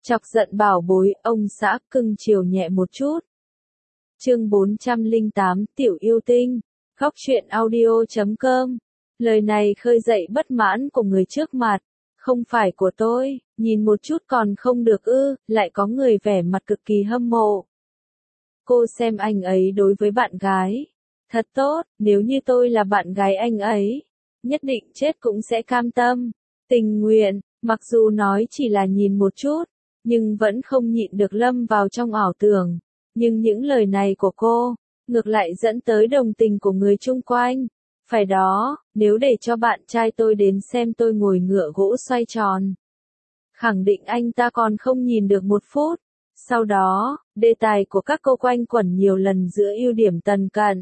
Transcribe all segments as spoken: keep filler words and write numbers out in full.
Chọc giận bảo bối, ông xã cưng chiều nhẹ một chút. Chương bốn trăm lẻ tám, Tiểu yêu tinh. Khóc chuyện audio chấm com. Lời này khơi dậy bất mãn của người trước mặt. Không phải của tôi, nhìn một chút còn không được ư, lại có người vẻ mặt cực kỳ hâm mộ. Cô xem anh ấy đối với bạn gái. Thật tốt, nếu như tôi là bạn gái anh ấy, nhất định chết cũng sẽ cam tâm, tình nguyện, mặc dù nói chỉ là nhìn một chút, nhưng vẫn không nhịn được lâm vào trong ảo tưởng. Nhưng những lời này của cô, ngược lại dẫn tới đồng tình của người chung quanh. Phải đó, nếu để cho bạn trai tôi đến xem tôi ngồi ngựa gỗ xoay tròn, khẳng định anh ta còn không nhìn được một phút. Sau đó, đề tài của các cô quanh quẩn nhiều lần giữa ưu điểm Tần Cận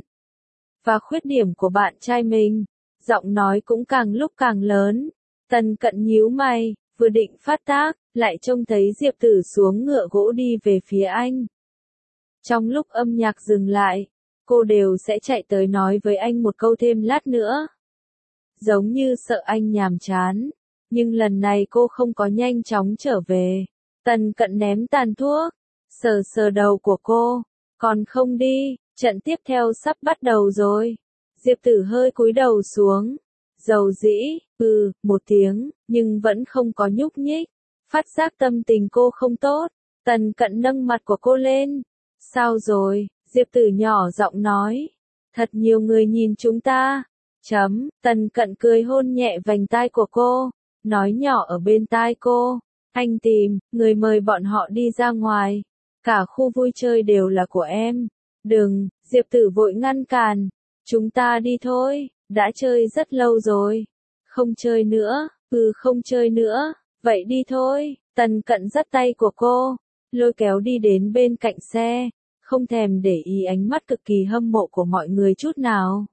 và khuyết điểm của bạn trai mình. Giọng nói cũng càng lúc càng lớn. Tần Cận nhíu mày, vừa định phát tác, lại trông thấy Diệp Tử xuống ngựa gỗ đi về phía anh. Trong lúc âm nhạc dừng lại, cô đều sẽ chạy tới nói với anh một câu thêm lát nữa. Giống như sợ anh nhàm chán, nhưng lần này cô không có nhanh chóng trở về. Tần Cận ném tàn thuốc, sờ sờ đầu của cô, còn không đi, trận tiếp theo sắp bắt đầu rồi. Diệp Tử hơi cúi đầu xuống, dầu dĩ, ừ, một tiếng, nhưng vẫn không có nhúc nhích. Phát giác tâm tình cô không tốt, Tần Cận nâng mặt của cô lên. Sao rồi? Diệp Tử nhỏ giọng nói. Thật nhiều người nhìn chúng ta. Chấm, Tần Cận cười hôn nhẹ vành tai của cô, nói nhỏ ở bên tai cô. Anh tìm, người mời bọn họ đi ra ngoài. Cả khu vui chơi đều là của em. Đừng, Diệp Tử vội ngăn cản. Chúng ta đi thôi, đã chơi rất lâu rồi. Không chơi nữa, ừ không chơi nữa, vậy đi thôi. Tần Cận dắt tay của cô, lôi kéo đi đến bên cạnh xe, không thèm để ý ánh mắt cực kỳ hâm mộ của mọi người chút nào.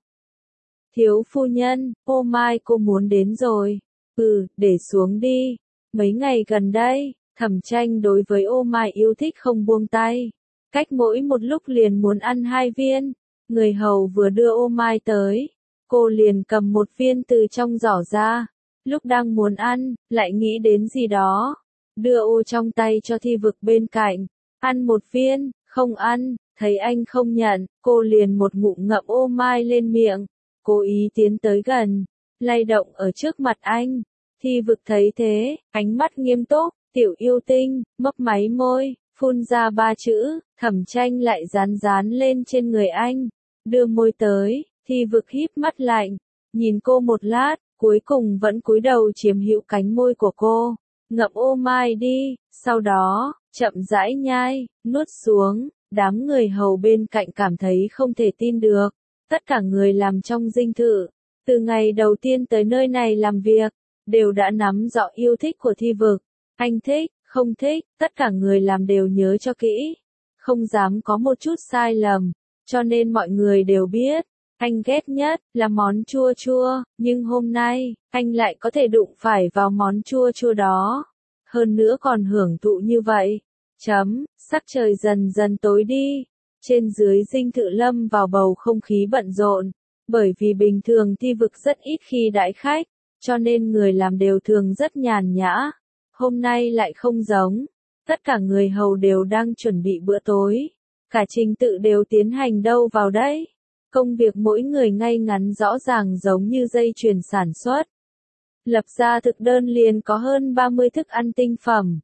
Thiếu phu nhân, ô mai cô muốn đến rồi. Ừ, để xuống đi. Mấy ngày gần đây, Thẩm Tranh đối với ô mai yêu thích không buông tay. Cách mỗi một lúc liền muốn ăn hai viên. Người hầu vừa đưa ô mai tới, cô liền cầm một viên từ trong giỏ ra. Lúc đang muốn ăn, lại nghĩ đến gì đó. Đưa ô trong tay cho Thi Vực bên cạnh. Ăn một viên, không ăn, thấy anh không nhận, cô liền một ngụm ngậm ô mai lên miệng. Cố ý tiến tới gần, lay động ở trước mặt anh. Thi Vực thấy thế, ánh mắt nghiêm túc, tiểu yêu tinh, mấp máy môi, phun ra ba chữ, Thẩm Tranh lại dán dán lên trên người anh. Đưa môi tới, Thi Vực híp mắt lạnh, nhìn cô một lát, cuối cùng vẫn cúi đầu chiếm hữu cánh môi của cô. Ngậm ô mai đi, sau đó, chậm rãi nhai, nuốt xuống. Đám người hầu bên cạnh cảm thấy không thể tin được. Tất cả người làm trong dinh thự, từ ngày đầu tiên tới nơi này làm việc, đều đã nắm rõ yêu thích của Thi Vực. Anh thích, không thích, tất cả người làm đều nhớ cho kỹ. Không dám có một chút sai lầm, cho nên mọi người đều biết. Anh ghét nhất là món chua chua, nhưng hôm nay, anh lại có thể đụng phải vào món chua chua đó. Hơn nữa còn hưởng thụ như vậy. Chấm, sắc trời dần dần tối đi. Trên dưới dinh thự lâm vào bầu không khí bận rộn. Bởi vì bình thường Thi Vực rất ít khi đãi khách, cho nên người làm đều thường rất nhàn nhã. Hôm nay lại không giống. Tất cả người hầu đều đang chuẩn bị bữa tối. Cả trình tự đều tiến hành đâu vào đấy. Công việc mỗi người ngay ngắn rõ ràng giống như dây chuyền sản xuất. Lập ra thực đơn liền có hơn ba mươi thức ăn tinh phẩm.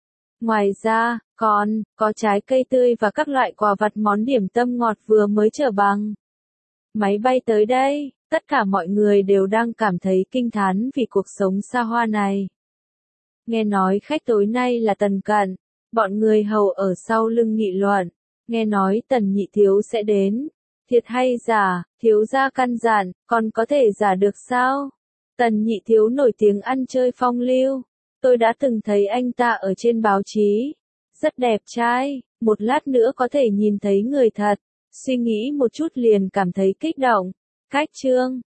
Ngoài ra, còn có trái cây tươi và các loại quà vặt món điểm tâm ngọt vừa mới chở bằng máy bay tới đây. Tất cả mọi người đều đang cảm thấy kinh thán vì cuộc sống xa hoa này. Nghe nói khách tối nay là Tần Cận, bọn người hầu ở sau lưng nghị luận. Nghe nói Tần nhị thiếu sẽ đến. Thiệt hay giả, thiếu gia căn dặn, còn có thể giả được sao? Tần nhị thiếu nổi tiếng ăn chơi phong lưu. Tôi đã từng thấy anh ta ở trên báo chí. Rất đẹp trai, một lát nữa có thể nhìn thấy người thật. Suy nghĩ một chút liền cảm thấy kích động. Cách chương